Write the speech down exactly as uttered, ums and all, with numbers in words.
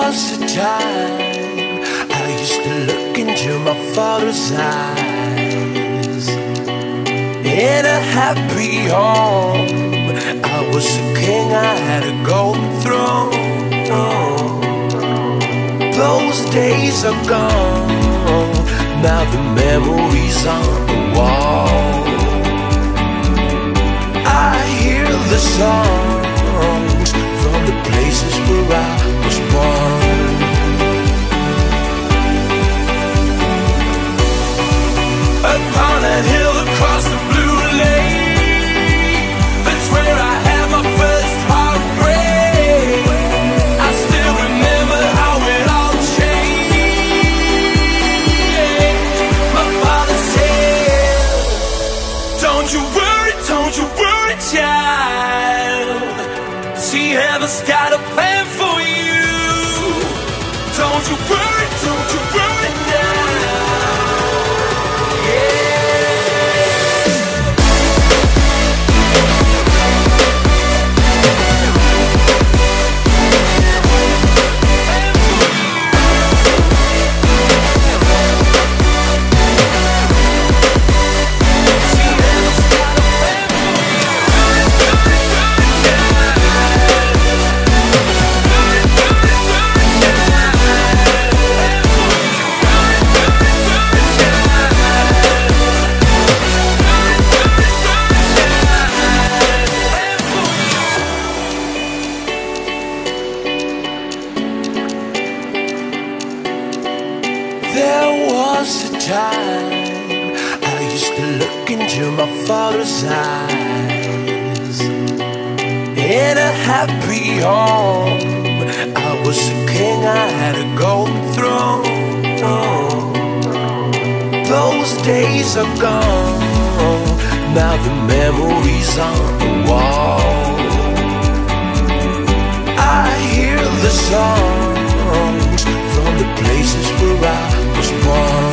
was a time I used to look into my father's eyes. In a happy home, I was a king, I had a golden throne. Those days are gone, now the memories on the wall. I hear the songs from the places where I was born. Upon that hill across the blue lake, that's where I had my first heartbreak. I still remember how it all changed. My father said, don't you worry, don't you worry, child. See, heaven's got a plan for you. Don't you worry, don't you worry now. There was a time I used to look into my father's eyes. In a happy home, I was a king, I had a golden throne. Those days are gone, now the memories on the wall. I hear the songs from the places where I was born.